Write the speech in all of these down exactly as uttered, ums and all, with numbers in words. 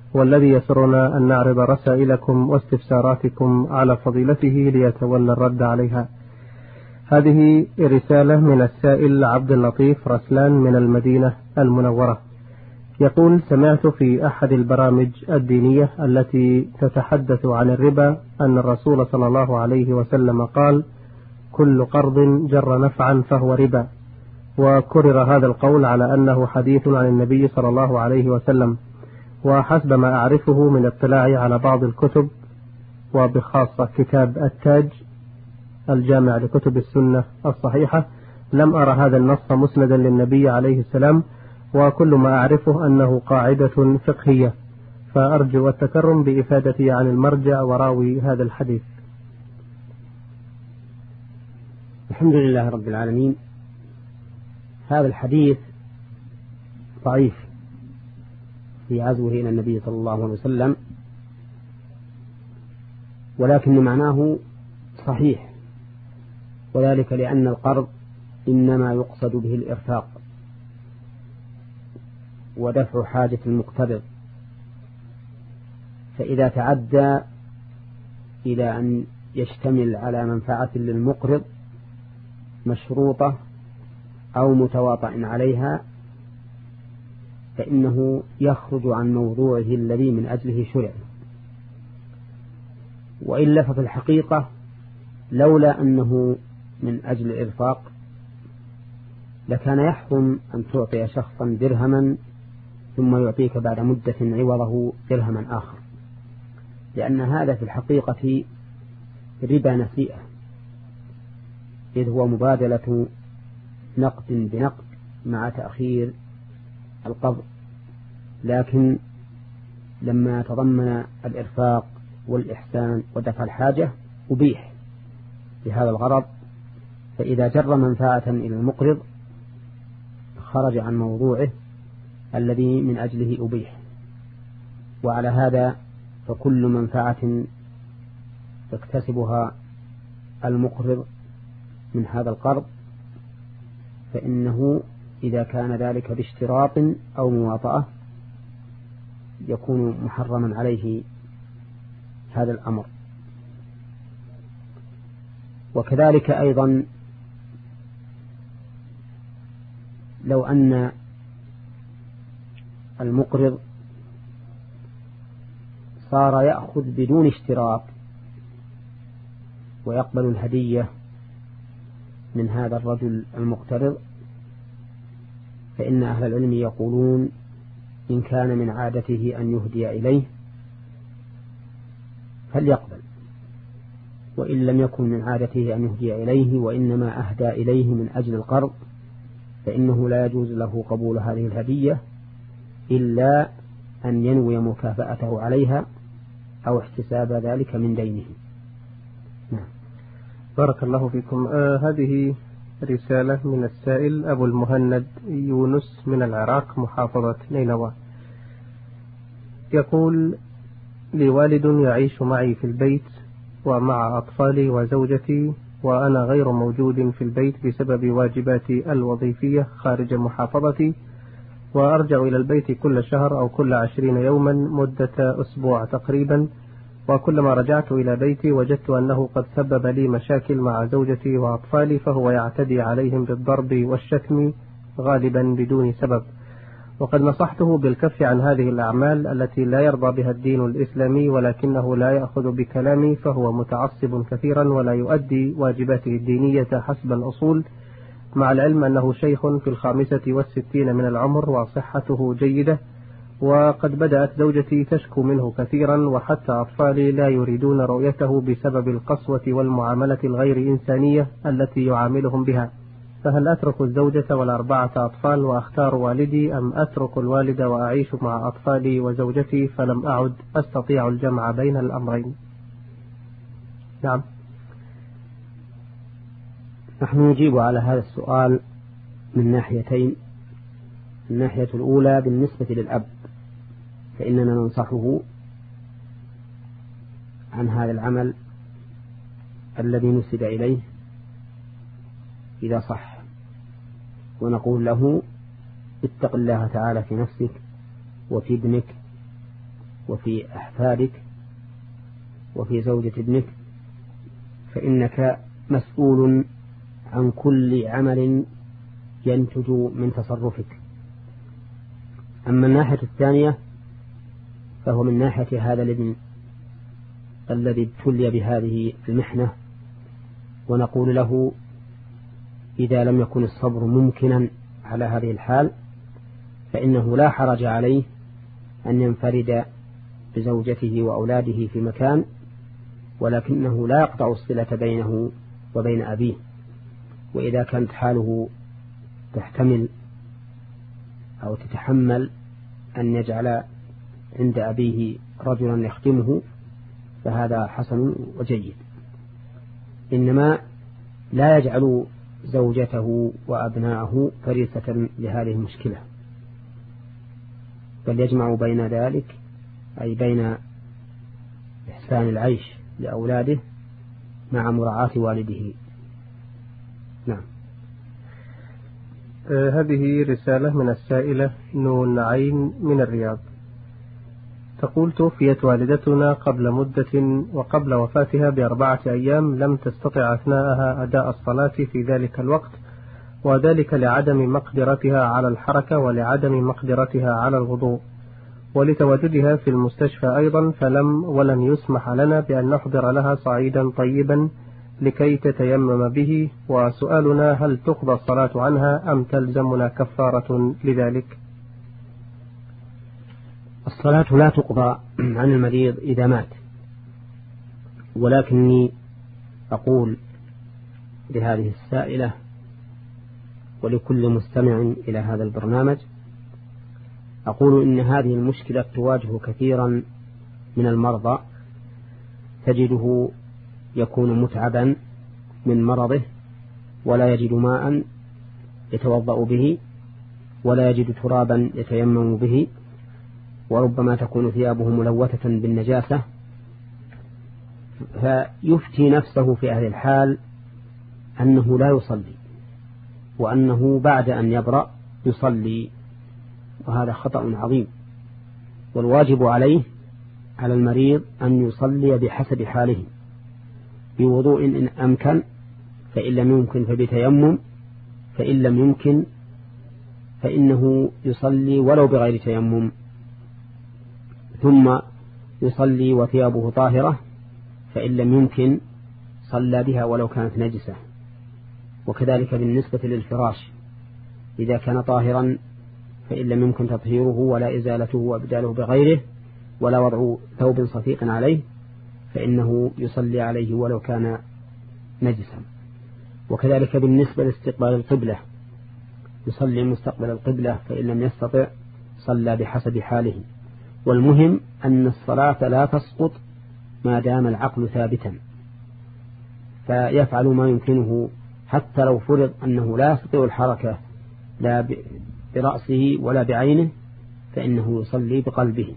والذي يسرنا أن نعرض رسائلكم واستفساراتكم على فضيلته ليتولى الرد عليها. هذه رسالة من السائل عبد اللطيف رسلان من المدينة المنورة، يقول: سمعت في أحد البرامج الدينية التي تتحدث عن الربا أن الرسول صلى الله عليه وسلم قال: كل قرض جر نفعا فهو ربا، وكرر هذا القول على أنه حديث عن النبي صلى الله عليه وسلم. وحسب ما أعرفه من اطلاعي على بعض الكتب وبخاصة كتاب التاج الجامع لكتب السنة الصحيحة، لم أرى هذا النص مسندا للنبي عليه السلام، وكل ما أعرفه أنه قاعدة فقهية، فأرجو التكرم بإفادتي عن المرجع وراوي هذا الحديث. الحمد لله رب العالمين. هذا الحديث ضعيف في عزوه إلى النبي صلى الله عليه وسلم، ولكن معناه صحيح، وذلك لأن القرض إنما يقصد به الإرفاق ودفع حاجة المقترض، فإذا تعدى إلى أن يشتمل على منفعة للمقرض مشروطة أو متواطئ عليها فإنه يخرج عن موضوعه الذي من أجله شرع. وإلا ففي الحقيقة لولا أنه من أجل الإرفاق لكان يحرم أن تعطي شخصا درهما ثم يعطيك بعد مدة عوضه درهما آخر، لأن هذا في الحقيقة ربا نسيئة، إذ هو مبادلة نقد بنقد مع تأخير القبض. لكن لما تضمن الإرفاق والإحسان ودفع الحاجة أبيح لهذا الغرض، فإذا جر منفعة إلى المقرض خرج عن موضوعه الذي من أجله أبيح. وعلى هذا فكل منفعة يكتسبها المقرض من هذا القرض فإنه إذا كان ذلك باشتراط أو مواطأة يكون محرما عليه هذا الأمر. وكذلك أيضا لو أن المقرض صار يأخذ بدون اشتراط ويقبل الهدية من هذا الرجل المقترض، فإن أهل العلم يقولون إن كان من عادته أن يهدي إليه فليقبل، وإن لم يكن من عادته أن يهدي إليه وإنما أهدى إليه من أجل القرض فإنه لا يجوز له قبول هذه الهدية إلا أن ينوي مكافأته عليها أو احتساب ذلك من دينه. نعم. بارك الله فيكم. آه هذه رسالة من السائل أبو المهند يونس من العراق محافظة نينوى، يقول: لي والد يعيش معي في البيت ومع أطفالي وزوجتي، وأنا غير موجود في البيت بسبب واجباتي الوظيفية خارج محافظتي، وأرجع إلى البيت كل شهر أو كل عشرين يوما مدة أسبوع تقريبا، وكلما رجعت إلى بيتي وجدت أنه قد سبب لي مشاكل مع زوجتي وأطفالي، فهو يعتدي عليهم بالضرب والشتم غالبا بدون سبب، وقد نصحته بالكف عن هذه الأعمال التي لا يرضى بها الدين الإسلامي، ولكنه لا يأخذ بكلامي، فهو متعصب كثيرا ولا يؤدي واجباته الدينية حسب الأصول، مع العلم أنه شيخ في الخامسة والستين من العمر وصحته جيدة، وقد بدأت زوجتي تشكو منه كثيرا، وحتى أطفالي لا يريدون رؤيته بسبب القسوة والمعاملة الغير إنسانية التي يعاملهم بها، فهل أترك الزوجة والأربعة أطفال وأختار والدي، أم أترك الوالد وأعيش مع أطفالي وزوجتي فلم أعد أستطيع الجمع بين الأمرين؟ نعم. نحن نجيب على هذا السؤال من ناحيتين. الناحية الأولى بالنسبة للأب فإننا ننصحه عن هذا العمل الذي نسب إليه إذا صح، ونقول له اتق الله تعالى في نفسك وفي ابنك وفي أحفادك وفي زوجة ابنك، فإنك مسؤول عن كل عمل ينتج من تصرفك. أما الناحية الثانية فهو من ناحية هذا الابن الذي ابتلي بهذه المحنة، ونقول له إذا لم يكن الصبر ممكنا على هذه الحال فإنه لا حرج عليه أن ينفرد بزوجته وأولاده في مكان، ولكنه لا يقطع الصلة بينه وبين أبيه. وإذا كانت حاله تحتمل أو تتحمل أن يجعل عند أبيه رجلا يخدمه فهذا حسن وجيد، إنما لا يجعل زوجته وأبناءه فريسة لهذه المشكلة، بل يجمع بين ذلك أي بين إحسان العيش لأولاده مع مراعاة والده. نعم. آه هذه رسالة من السائلة نون عين من الرياض، تقول: توفيت والدتنا قبل مدة، وقبل وفاتها بأربعة أيام لم تستطع أثناءها أداء الصلاة في ذلك الوقت، وذلك لعدم مقدرتها على الحركة ولعدم مقدرتها على الوضوء، ولتواجدها في المستشفى أيضا، فلم ولم يسمح لنا بأن نحضر لها صعيدا طيبا لكي تتيمم به، وسؤالنا: هل تقضى الصلاة عنها أم تلزمنا كفارة لذلك؟ الصلاة لا تقضى عن المريض إذا مات، ولكني أقول لهذه السائلة ولكل مستمع إلى هذا البرنامج، أقول إن هذه المشكلة تواجه كثيرا من المرضى، تجده يكون متعبا من مرضه ولا يجد ماء يتوضأ به ولا يجد ترابا يتيمم به، وربما تكون ثيابه ملوثة بالنجاسة، فيفتي نفسه في هذه الحال أنه لا يصلي، وأنه بعد أن يبرأ يصلي، وهذا خطأ عظيم. والواجب عليه على المريض أن يصلي بحسب حاله، بوضوء إن أمكن، فإن لم يمكن فبتيمم، فإن لم يمكن فإنه يصلي ولو بغير تيمم، ثم يصلي وثيابه طاهرة، فإن لم يمكن صلى بها ولو كانت نجسة. وكذلك بالنسبة للفراش، إذا كان طاهرا فإن لم يمكن تطهيره ولا إزالته وإبداله بغيره ولا وضع ثوب صفيق عليه فإنه يصلي عليه ولو كان نجسا. وكذلك بالنسبة لاستقبال القبلة، يصلي مستقبل القبلة، فإن لم يستطع صلى بحسب حاله. والمهم أن الصلاة لا تسقط ما دام العقل ثابتا، فيفعل ما يمكنه، حتى لو فرض أنه لا يستطيع الحركة لا برأسه ولا بعينه فإنه يصلي بقلبه.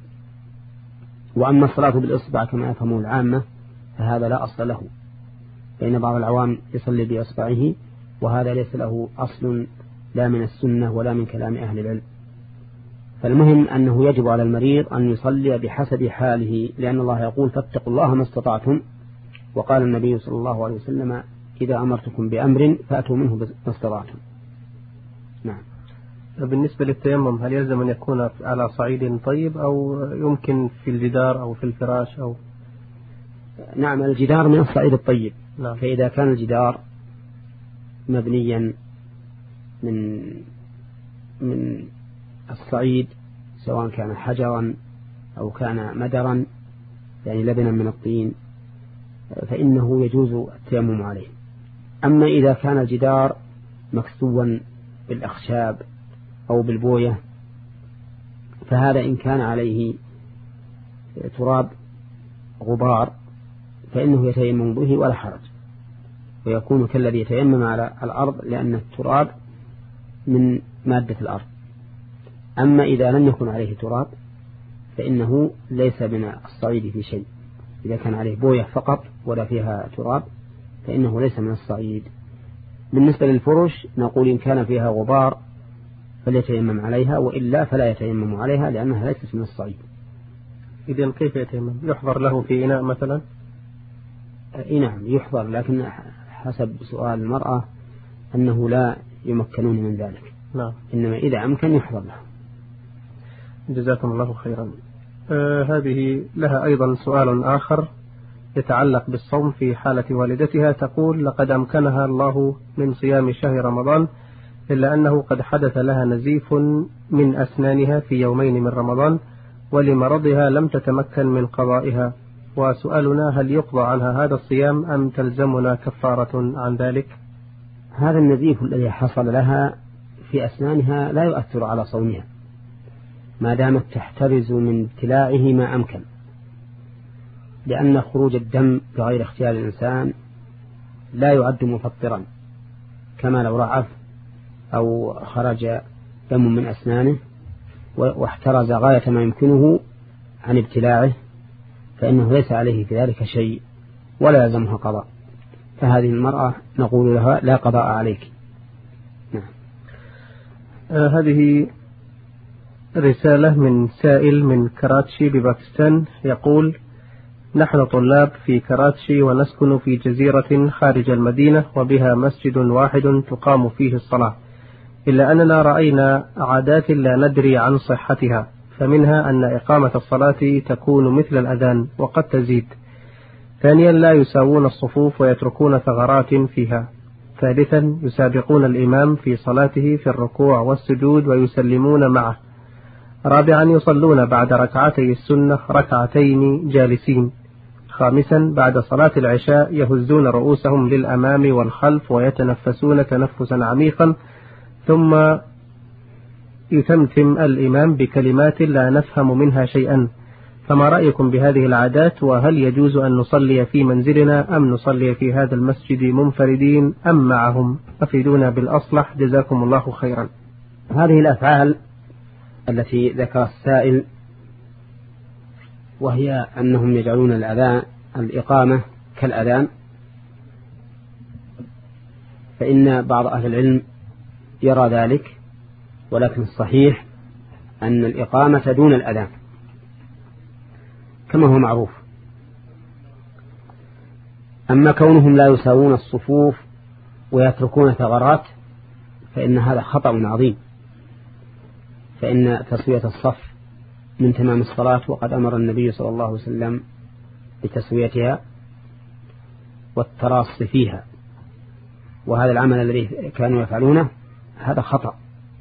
وأما الصلاة بالإصبع كما يفهمه العامة فهذا لا أصل له، فإن بعض العوام يصلي بإصبعه، وهذا ليس له أصل لا من السنة ولا من كلام أهل العلم. فالمهم أنه يجب على المريض أن يصلي بحسب حاله، لأن الله يقول: فاتقوا الله ما استطعتم، وقال النبي صلى الله عليه وسلم: إذا أمرتكم بأمر فأتوا منه ما استطعتم. نعم. بالنسبة للتيمم، هل يلزم أن يكون على صعيد طيب أو يمكن في الجدار أو في الفراش أو؟ نعم، الجدار من الصعيد الطيب. نعم. فإذا كان الجدار مبنيا من من الصعيد، سواء كان حجرا أو كان مدرا يعني لبنا من الطين، فإنه يجوز التيمم عليه. أما إذا كان الجدار مكسوا بالأخشاب أو بالبوية فهذا إن كان عليه تراب غبار فإنه يتيمم به ولا حرج، ويكون كالذي يتيمم على الأرض، لأن التراب من مادة الأرض. أما إذا لم يكن عليه تراب فإنه ليس من الصعيد في شيء، إذا كان عليه بوية فقط ولا فيها تراب فإنه ليس من الصعيد. بالنسبة للفرش نقول إن كان فيها غبار فليتيمم عليها، وإلا فلا يتيمم عليها، لأنها ليست من الصعيد. إذن كيف يتيمم؟ يحضر له في إناء مثلا؟ إيه نعم يحضر، لكن حسب سؤال المرأة أنه لا يمكنون من ذلك. نعم. إنما إذا أمكن يحضر له. جزاكم الله خيرا. آه هذه لها أيضا سؤال آخر يتعلق بالصوم في حالة والدتها. تقول: لقد أمكنها الله من صيام شهر رمضان، إلا أنه قد حدث لها نزيف من أسنانها في يومين من رمضان، ولمرضها لم تتمكن من قضائها، وسؤالنا: هل يقضى عنها هذا الصيام أم تلزمنا كفارة عن ذلك؟ هذا النزيف الذي حصل لها في أسنانها لا يؤثر على صومها ما دامت تحترز من ابتلاعه ما أمكن، لأن خروج الدم بغير اختيار الإنسان لا يعد مفطرا، كما لو رعف أو خرج دم من أسنانه واحترز غاية ما يمكنه عن ابتلاعه فإنه ليس عليه في ذلك شيء ولا يلزمها قضاء. فهذه المرأة نقول لها: لا قضاء عليك. نعم. آه هذه رسالة من سائل من كراتشي بباكستان، يقول: نحن طلاب في كراتشي ونسكن في جزيرة خارج المدينة وبها مسجد واحد تقام فيه الصلاة، إلا أننا رأينا عادات لا ندري عن صحتها، فمنها أن إقامة الصلاة تكون مثل الأذان وقد تزيد. ثانيا، لا يساوون الصفوف ويتركون ثغرات فيها. ثالثا، يسابقون الإمام في صلاته في الركوع والسجود ويسلمون معه. رابعا، يصلون بعد ركعتي السنة ركعتين جالسين. خامسا، بعد صلاة العشاء يهزون رؤوسهم للأمام والخلف ويتنفسون تنفسا عميقا، ثم يتمتم الإمام بكلمات لا نفهم منها شيئا. فما رأيكم بهذه العادات؟ وهل يجوز أن نصلي في منزلنا أم نصلي في هذا المسجد منفردين أم معهم؟ أفيدونا بالأصلح، جزاكم الله خيرا. هذه الأفعال التي ذكر السائل، وهي أنهم يجعلون الأذان الإقامة كالأذان، فإن بعض أهل العلم يرى ذلك، ولكن الصحيح أن الإقامة دون الأذان كما هو معروف. أما كونهم لا يساوون الصفوف ويتركون ثغرات فإن هذا خطأ عظيم، فإن تسوية الصف من تمام الصلاة، وقد أمر النبي صلى الله عليه وسلم بتسويتها والتراص فيها، وهذا العمل الذي كانوا يفعلونه هذا خطأ.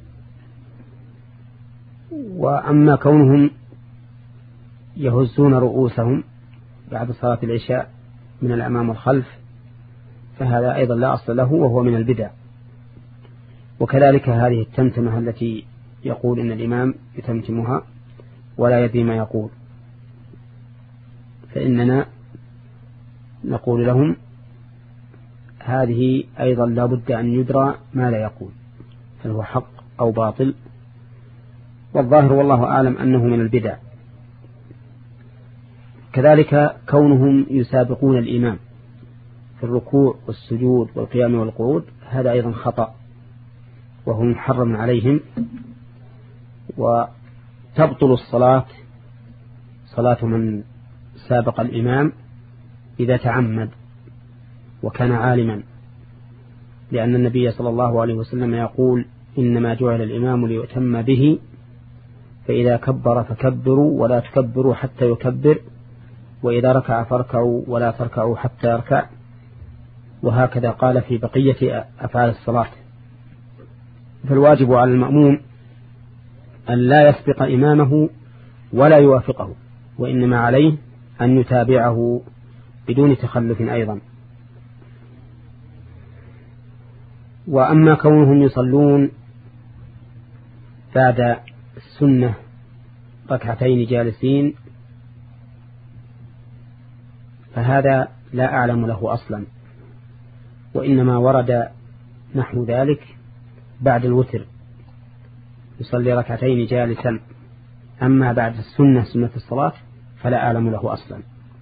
وأما كونهم يهزون رؤوسهم بعد صلاة العشاء من الأمام والخلف فهذا أيضا لا أصل له وهو من البدع. وكذلك هذه التمتمة التي يقول إن الإمام يتمتمها ولا يدري ما يقول، فإننا نقول لهم هذه أيضا لا بد أن يدرى ما لا يقول، هل هو حق أو باطل، والظاهر والله أعلم أنه من البدع. كذلك كونهم يسابقون الإمام في الركوع والسجود والقيام والقعود هذا أيضا خطأ وهو محرم عليهم، وتبطل الصلاة صلاة من سابق الإمام إذا تعمد وكان عالما، لأن النبي صلى الله عليه وسلم يقول: إنما جعل الإمام ليؤتم به، فإذا كبر فكبروا ولا تكبروا حتى يكبر، وإذا ركع فاركعوا ولا تركعوا حتى يركع، وهكذا قال في بقية أفعال الصلاة. فالواجب على المأموم أن لا يسبق إمامه ولا يوافقه، وإنما عليه أن يتابعه بدون تخلف أيضا. وأما كونهم يصلون بعد السنة ركعتين جالسين فهذا لا أعلم له أصلا، وإنما ورد نحو ذلك بعد الوتر يصلي ركعتين جالسا، أما بعد السنة سنة الصلاة فلا أعلم له أصلا.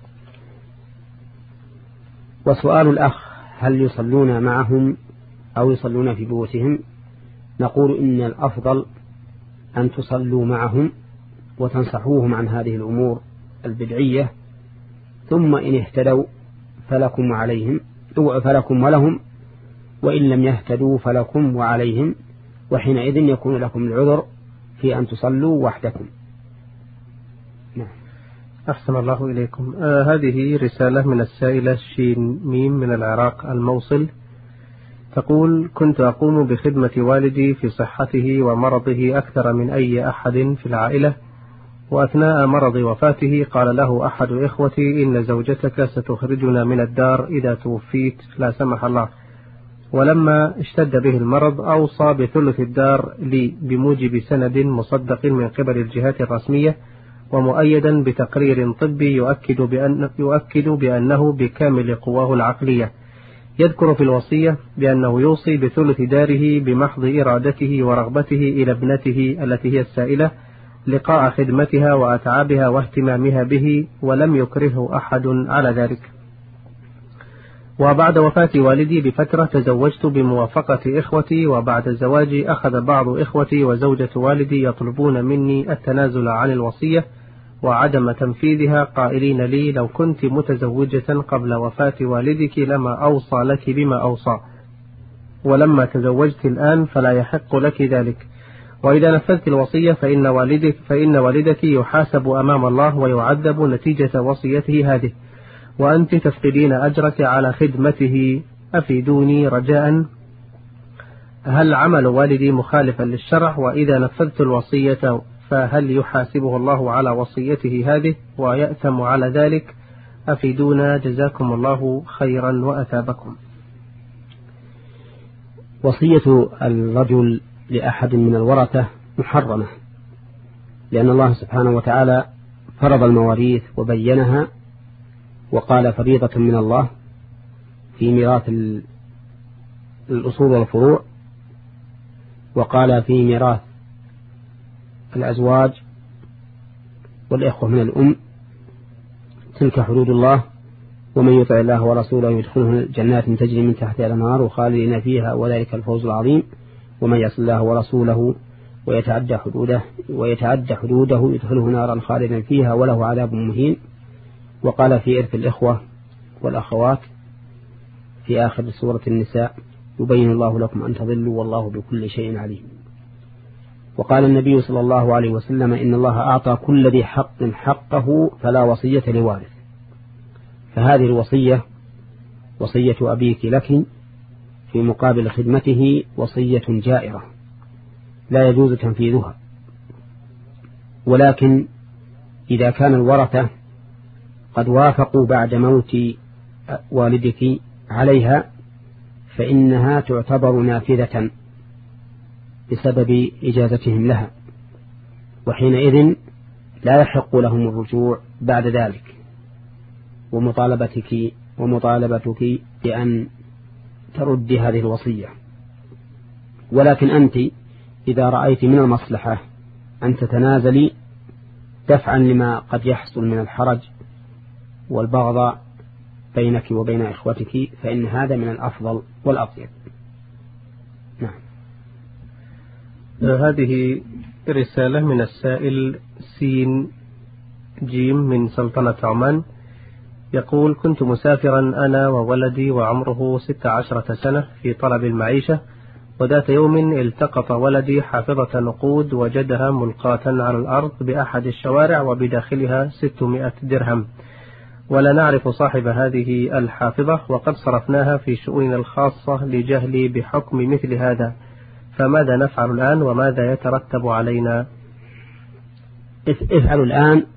وسؤال الأخ هل يصلون معهم أو يصلون في بيوتهم؟ نقول إن الأفضل أن تصلوا معهم وتنصحوهم عن هذه الأمور البدعية ثم إن اهتدوا فلكم وعليهم فلكم ولهم وإن لم يهتدوا فلكم وعليهم وحينئذ يكون لكم العذر في أن تصلوا وحدكم. نعم. أحسن الله إليكم. آه هذه رسالة من السائلة شين ميم من العراق الموصل، تقول: كنت أقوم بخدمة والدي في صحته ومرضه أكثر من أي أحد في العائلة، وأثناء مرض وفاته قال له أحد إخوتي: إن زوجتك ستخرجنا من الدار إذا توفيت لا سمح الله. ولما اشتد به المرض أوصى بثلث الدار لي بموجب سند مصدق من قبل الجهات الرسمية ومؤيدا بتقرير طبي يؤكد, بأن يؤكد بأنه بكامل قواه العقلية. يذكر في الوصية بأنه يوصي بثلث داره بمحض إرادته ورغبته إلى ابنته التي هي السائلة لقاء خدمتها وأتعابها واهتمامها به، ولم يكرهه أحد على ذلك. وبعد وفاة والدي بفترة تزوجت بموافقة إخوتي، وبعد الزواج أخذ بعض إخوتي وزوجة والدي يطلبون مني التنازل عن الوصية وعدم تنفيذها، قائلين لي: لو كنت متزوجة قبل وفاة والدك لما أوصى لك بما أوصى، ولما تزوجت الآن فلا يحق لك ذلك، وإذا نفذت الوصية فإن والدك, فإن والدك يحاسب أمام الله ويعذب نتيجة وصيته هذه، وأنت تفقدين أجرك على خدمته. أفيدوني رجاء، هل عمل والدي مخالفا للشرع؟ وإذا نفذت الوصية فهل يحاسبه الله على وصيته هذه ويأثم على ذلك؟ أفيدونا جزاكم الله خيرا وأثابكم. وصية الرجل لأحد من الورثة محرمة، لأن الله سبحانه وتعالى فرض المواريث وبينها وقال فريضة من الله في ميراث الأصول والفروع، وقال في ميراث الأزواج والإخوة من الأم: تلك حدود الله ومن يطع الله ورسوله يدخله جنات تجري من تحتها الأنهار وخالدين فيها وذلك الفوز العظيم، ومن يعص الله ورسوله ويتعدى حدوده ويتعدى حدوده يدخله نارا خالدا فيها وله عذاب مهين. وقال في إرث الإخوة والأخوات في آخر سورة النساء: يبين الله لكم أن تضلوا والله بكل شيء عليم. وقال النبي صلى الله عليه وسلم: إن الله أعطى كل ذي حق حقه فلا وصية لوارث. فهذه الوصية وصية أبيك لك في مقابل خدمته وصية جائرة لا يجوز تنفيذها، ولكن إذا كان الورثة قد وافقوا بعد موت والدك عليها فإنها تعتبر نافذة بسبب إجازتهم لها، وحينئذ لا يحق لهم الرجوع بعد ذلك، ومطالبتك ومطالبتك بأن ترد هذه الوصية. ولكن أنت إذا رأيت من المصلحة أن تتنازلي دفعا لما قد يحصل من الحرج والبغض بينك وبين إخوتك فإن هذا من الأفضل والأطيب. نعم. هذه رسالة من السائل سين جيم من سلطنة عمان، يقول: كنت مسافرا أنا وولدي وعمره ست عشرة سنة في طلب المعيشة، وذات يوم التقط ولدي حافظة نقود وجدها ملقاة على الأرض بأحد الشوارع وبداخلها ستمائة درهم، ولا نعرف صاحب هذه الحافظة وقد صرفناها في شؤوننا الخاصة لجهلي بحكم مثل هذا، فماذا نفعل الآن وماذا يترتب علينا؟ افعلوا الآن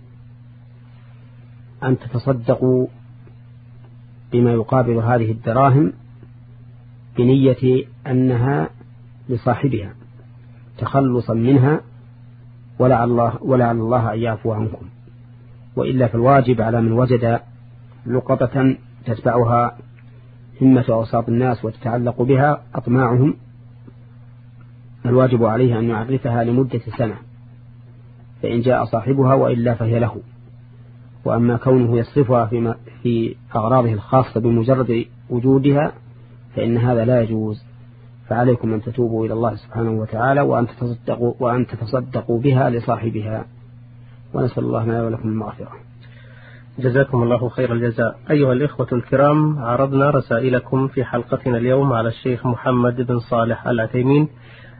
أن تتصدقوا بما يقابل هذه الدراهم بنية أنها لصاحبها تخلصا منها ولعل الله, ولعل الله أن يعفو عنكم، وإلا فالواجب على من وجد لقطة تتبعها همة أوساط الناس وتتعلق بها أطماعهم، الواجب عليه أن يعرفها لمدة سنة، فإن جاء صاحبها وإلا فهي له. وأما كونه يصرفها في, في أغراضه الخاصة بمجرد وجودها فإن هذا لا يجوز، فعليكم أن تتوبوا إلى الله سبحانه وتعالى وأن تتصدقوا, وأن تتصدقوا بها لصاحبها. ونسأل الله لنا ولكم المغفرة. جزاكم الله خير الجزاء. أيها الإخوة الكرام، عرضنا رسائلكم في حلقتنا اليوم على الشيخ محمد بن صالح العثيمين